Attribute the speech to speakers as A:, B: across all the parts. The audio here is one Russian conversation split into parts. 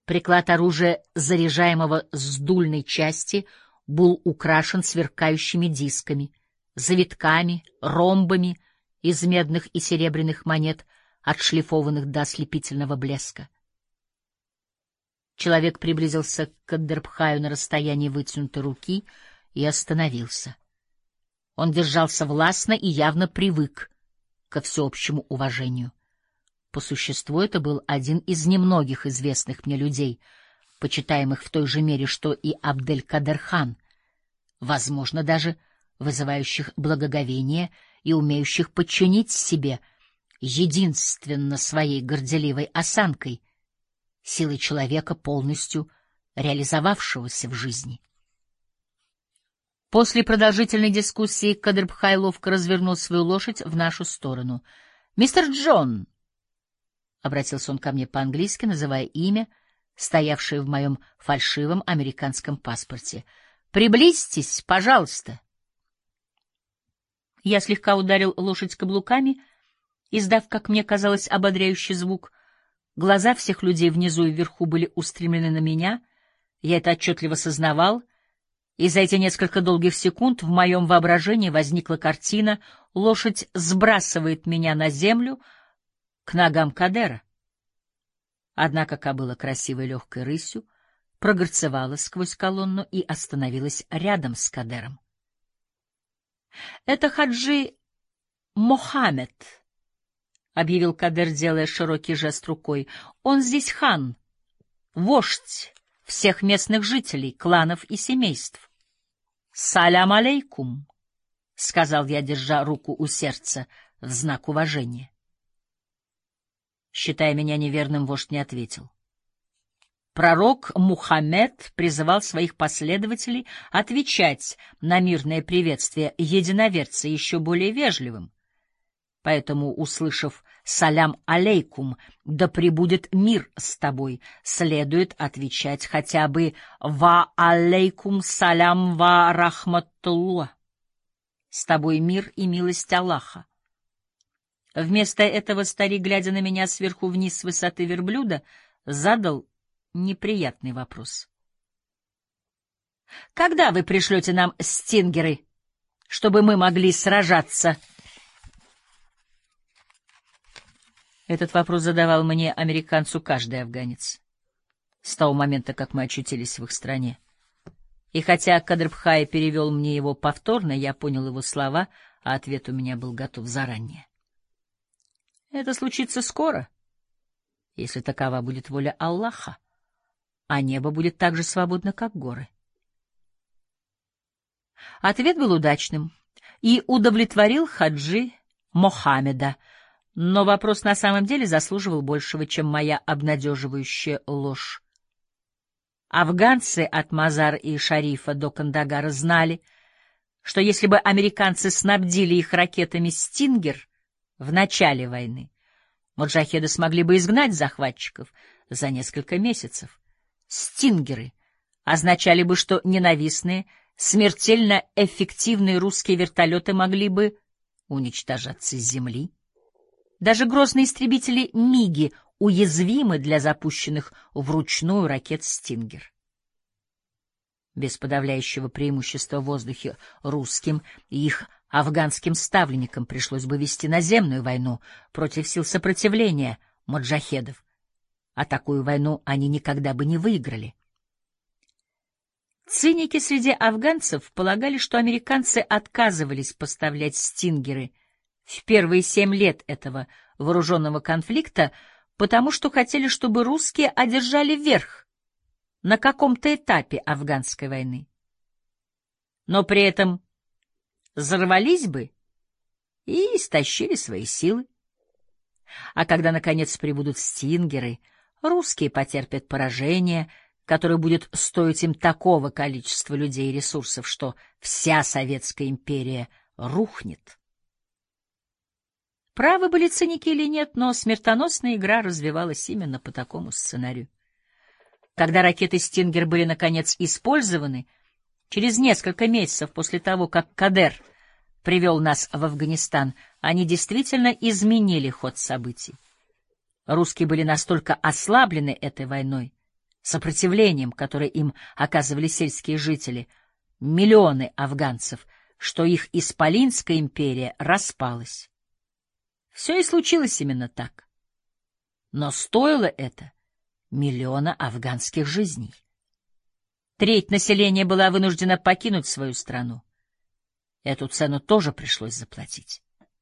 A: Приклад оружия, заряжаемого с дульной части, был украшен сверкающими дисками, завитками, ромбами из медных и серебряных монет, отшлифованных до ослепительного блеска. Человек приблизился к Кадырбхаю на расстоянии вытянутой руки и остановился. Он держался властно и явно привык ко всеобщему уважению. По существу это был один из немногих известных мне людей, почитаемых в той же мере, что и Абдель-Кадер-хан, возможно, даже вызывающих благоговение и умеющих подчинить себе единственно своей горделивой осанкой, силой человека, полностью реализовавшегося в жизни. После продолжительной дискуссии Кадырбхай ловко развернул свою лошадь в нашу сторону. «Мистер Джон!» — обратился он ко мне по-английски, называя имя, стоявшее в моем фальшивом американском паспорте. «Приблизьтесь, пожалуйста!» Я слегка ударил лошадь каблуками, издав, как мне казалось, ободряющий звук. Глаза всех людей внизу и вверху были устремлены на меня. Я это отчетливо сознавал, и за эти несколько долгих секунд в моем воображении возникла картина: лошадь сбрасывает меня на землю к ногам Кадера. Однако кобыла красивой легкой рысью прогорцевала сквозь колонну и остановилась рядом с Кадером. — Это Хаджи Мохаммед, — объявил Кадер, делая широкий жест рукой. — Он здесь хан, вождь всех местных жителей, кланов и семейств. — Салям алейкум, — сказал я, держа руку у сердца в знак уважения. Считая меня неверным, вождь не ответил. Пророк Мухаммед призывал своих последователей отвечать на мирное приветствие единоверца еще более вежливым. Поэтому, услышав «салям алейкум», «да пребудет мир с тобой», следует отвечать хотя бы «ва алейкум салям ва рахматуллах», «с тобой мир и милость Аллаха». Вместо этого старик, глядя на меня сверху вниз с высоты верблюда, задал неприятный вопрос. «Когда вы пришлете нам стингеры, чтобы мы могли сражаться?» Этот вопрос задавал мне, американцу, каждый афганец с того момента, как мы очутились в их стране. И хотя Кадырбхай перевел мне его повторно, я понял его слова, а ответ у меня был готов заранее. Это случится скоро, если такова будет воля Аллаха, а небо будет так же свободно, как горы. Ответ был удачным и удовлетворил Хаджи Мохаммеда, но вопрос на самом деле заслуживал большего, чем моя обнадеживающая ложь. Афганцы от Мазар и Шарифа до Кандагара знали, что если бы американцы снабдили их ракетами «Стингер» в начале войны, моджахеды смогли бы изгнать захватчиков за несколько месяцев. «Стингеры» означали бы, что ненавистные, смертельно эффективные русские вертолеты могли бы уничтожаться с земли. Даже грозные истребители «Миги» уязвимы для запущенных вручную ракет «Стингер». Без подавляющего преимущества в воздухе русским и их афганским ставленникам пришлось бы вести наземную войну против сил сопротивления моджахедов, а такую войну они никогда бы не выиграли. Циники среди афганцев полагали, что американцы отказывались поставлять «Стингеры» в первые 7 лет этого вооруженного конфликта, потому что хотели, чтобы русские одержали верх на каком-то этапе афганской войны. Но при этом взорвались бы и истощили свои силы. А когда, наконец, прибудут «Стингеры», русские потерпят поражение, которое будет стоить им такого количества людей и ресурсов, что вся Советская империя рухнет. Правы были циники или нет, но смертоносная игра развивалась именно по такому сценарию. Когда ракеты «Стингер» были, наконец, использованы, через несколько месяцев после того, как Кадер привел нас в Афганистан, они действительно изменили ход событий. Русские были настолько ослаблены этой войной, сопротивлением, которое им оказывали сельские жители, миллионы афганцев, что их Исполинская империя распалась. Все и случилось именно так. Но стоило это миллиона афганских жизней. Треть населения была вынуждена покинуть свою страну. Эту цену тоже пришлось заплатить.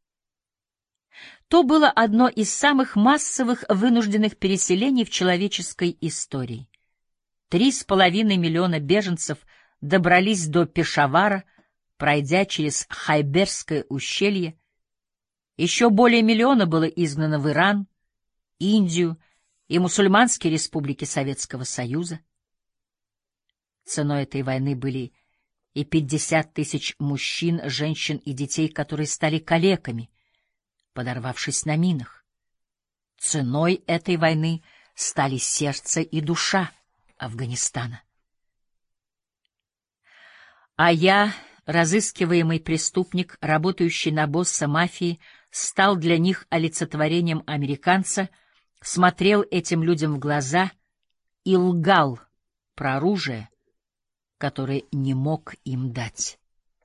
A: То было одно из самых массовых вынужденных переселений в человеческой истории. 3,5 миллиона беженцев добрались до Пешавара, пройдя через Хайберское ущелье. Еще более миллиона было изгнано в Иран, Индию и мусульманские республики Советского Союза. Ценой этой войны были и 50 тысяч мужчин, женщин и детей, которые стали калеками, подорвавшись на минах. Ценой этой войны стали сердце и душа Афганистана. А я, разыскиваемый преступник, работающий на босса мафии, стал для них олицетворением американца, смотрел этим людям в глаза и лгал про оружие, которое не мог им дать.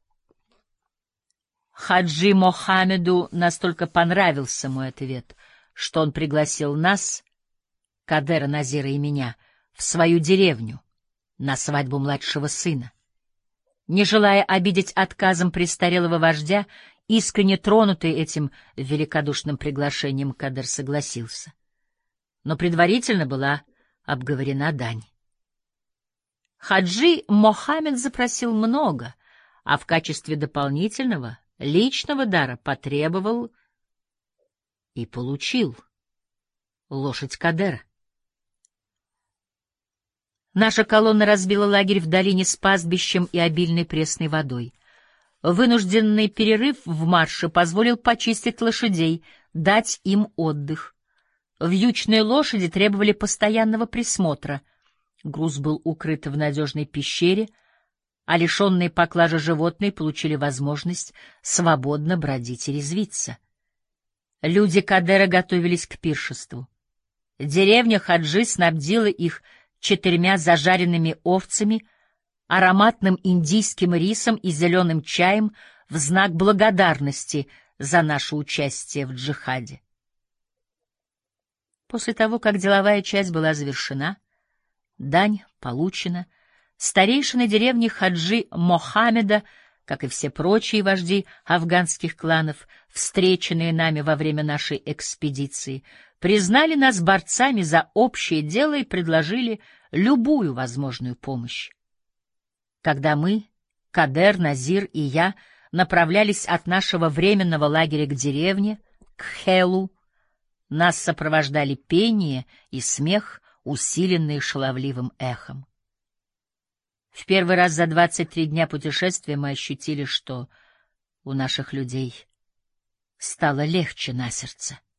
A: Хаджи Мохаммеду настолько понравился мой ответ, что он пригласил нас, Кадера, Назира и меня, в свою деревню на свадьбу младшего сына. Не желая обидеть отказом престарелого вождя, искренне тронутый этим великодушным приглашением, Кадер согласился. Но предварительно была обговорена дань. Хаджи Мохаммед запросил много, а в качестве дополнительного личного дара потребовал и получил лошадь Кадера. Наша колонна разбила лагерь в долине с пастбищем и обильной пресной водой. Вынужденный перерыв в марше позволил почистить лошадей, дать им отдых. Вьючные лошади требовали постоянного присмотра. Груз был укрыт в надежной пещере, а лишенные поклажи животные получили возможность свободно бродить и резвиться. Люди Кадера готовились к пиршеству. Деревня Хаджи снабдила их 4 зажаренными овцами, ароматным индийским рисом и зеленым чаем в знак благодарности за наше участие в джихаде. После того, как деловая часть была завершена, дань получена, старейшины деревни Хаджи Мохаммеда, как и все прочие вожди афганских кланов, встреченные нами во время нашей экспедиции, признали нас борцами за общее дело и предложили любую возможную помощь. Когда мы, Кадер, Назир и я, направлялись от нашего временного лагеря к деревне, к Хелу, нас сопровождали пение и смех, усиленные шаловливым эхом. В первый раз за 23 дня путешествия мы ощутили, что у наших людей стало легче на сердце.